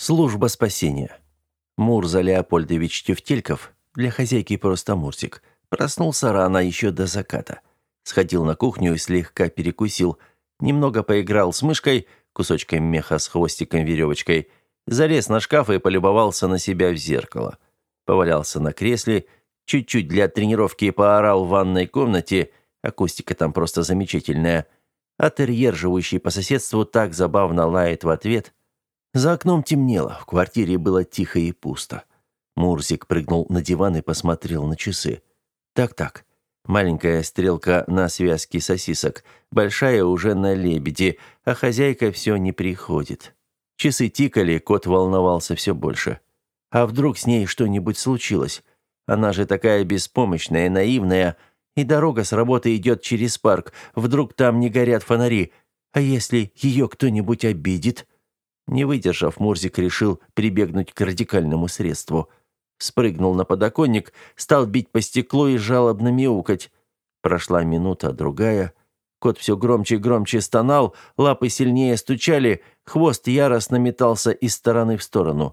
Служба спасения. Мурза Леопольдович Тюфтельков, для хозяйки просто Мурзик, проснулся рано, еще до заката. Сходил на кухню и слегка перекусил, немного поиграл с мышкой, кусочком меха с хвостиком-веревочкой, залез на шкаф и полюбовался на себя в зеркало. Повалялся на кресле, чуть-чуть для тренировки поорал в ванной комнате, акустика там просто замечательная, а терьер, живущий по соседству, так забавно лает в ответ. За окном темнело, в квартире было тихо и пусто. Мурзик прыгнул на диван и посмотрел на часы. Так-так, маленькая стрелка на связке сосисок, большая уже на лебеде, а хозяйка все не приходит. Часы тикали, кот волновался все больше. А вдруг с ней что-нибудь случилось? Она же такая беспомощная, наивная, и дорога с работы идет через парк. Вдруг там не горят фонари? А если ее кто-нибудь обидит? Не выдержав, Мурзик решил прибегнуть к радикальному средству. Спрыгнул на подоконник, стал бить по стеклу и жалобно мяукать. Прошла минута, другая. Кот все громче и громче стонал, лапы сильнее стучали, хвост яростно метался из стороны в сторону.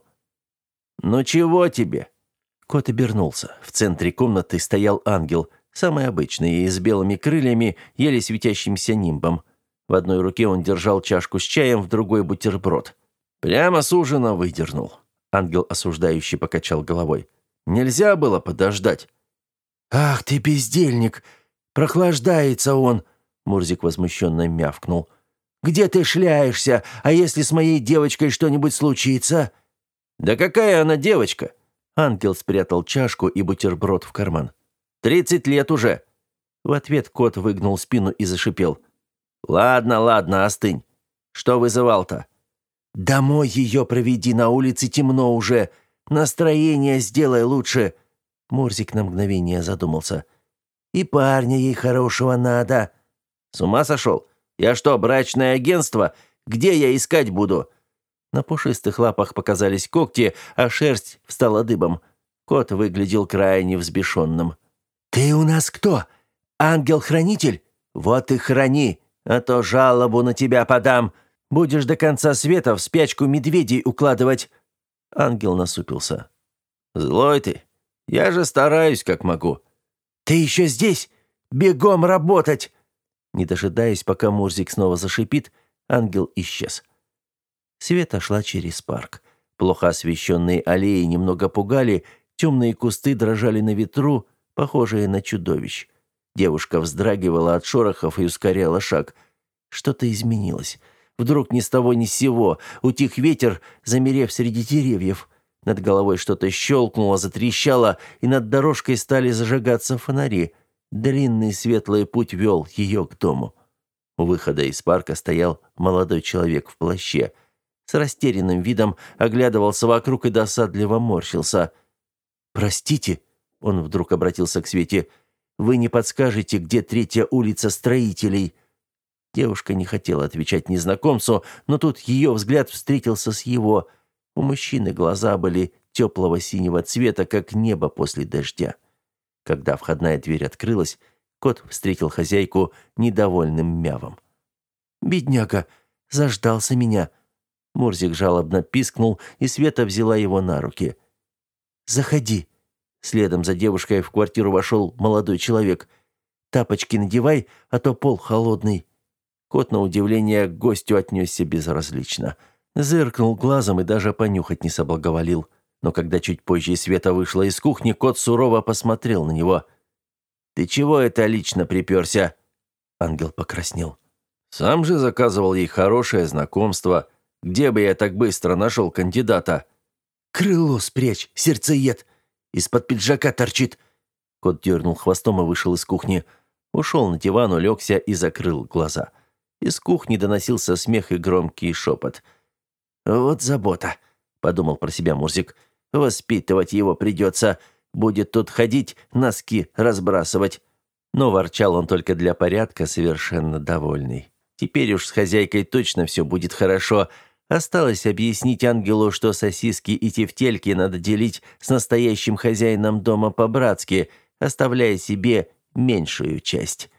«Ну чего тебе?» Кот обернулся. В центре комнаты стоял ангел, самый обычный, с белыми крыльями, еле светящимся нимбом. В одной руке он держал чашку с чаем, в другой бутерброд. «Прямо с ужина выдернул». Ангел осуждающе покачал головой. «Нельзя было подождать». «Ах ты, бездельник! Прохлаждается он!» Мурзик возмущенно мявкнул. «Где ты шляешься? А если с моей девочкой что-нибудь случится?» «Да какая она девочка?» Ангел спрятал чашку и бутерброд в карман. 30 лет уже!» В ответ кот выгнул спину и зашипел. «Ладно, ладно, остынь. Что вызывал-то?» «Домой ее проведи, на улице темно уже. Настроение сделай лучше». Мурзик на мгновение задумался. «И парня ей хорошего надо». «С ума сошел? Я что, брачное агентство? Где я искать буду?» На пушистых лапах показались когти, а шерсть встала дыбом. Кот выглядел крайне взбешенным. «Ты у нас кто? Ангел-хранитель? Вот и храни, а то жалобу на тебя подам. Будешь до конца света в спячку медведей укладывать». Ангел насупился. «Злой ты. Я же стараюсь, как могу». «Ты еще здесь? Бегом работать!» Не дожидаясь, пока Мурзик снова зашипит, ангел исчез. Света шла через парк. Плохо освещенные аллеи немного пугали, темные кусты дрожали на ветру, похожие на чудовищ. Девушка вздрагивала от шорохов и ускоряла шаг. Что-то изменилось. Вдруг ни с того ни с сего утих ветер, замерев среди деревьев. Над головой что-то щелкнуло, затрещало, и над дорожкой стали зажигаться фонари. Длинный светлый путь вел ее к дому. У выхода из парка стоял молодой человек в плаще. С растерянным видом оглядывался вокруг и досадливо морщился. «Простите», — он вдруг обратился к Свете, — «вы не подскажете, где 3-я улица Строителей?» Девушка не хотела отвечать незнакомцу, но тут ее взгляд встретился с его. У мужчины глаза были теплого синего цвета, как небо после дождя. Когда входная дверь открылась, кот встретил хозяйку недовольным мявом. «Бедняга, заждался меня». Мурзик жалобно пискнул, и Света взяла его на руки. «Заходи». Следом за девушкой в квартиру вошел молодой человек. «Тапочки надевай, а то пол холодный». Кот, на удивление, к гостю отнесся безразлично. Зыркнул глазом и даже понюхать не соблаговолил. Но когда чуть позже Света вышла из кухни, кот сурово посмотрел на него. «Ты чего это лично приперся?» Ангел покраснел. «Сам же заказывал ей хорошее знакомство. Где бы я так быстро нашел кандидата?» «Крыло спрячь, сердцеед! Из-под пиджака торчит!» Кот дернул хвостом и вышел из кухни. Ушел на диван, улегся и закрыл глаза. Из кухни доносился смех и громкий шепот. «Вот забота», — подумал про себя Мурзик. «Воспитывать его придется. Будет тут ходить, носки разбрасывать». Но ворчал он только для порядка, совершенно довольный. Теперь уж с хозяйкой точно все будет хорошо. Осталось объяснить ангелу, что сосиски и тефтельки надо делить с настоящим хозяином дома по-братски, оставляя себе меньшую часть.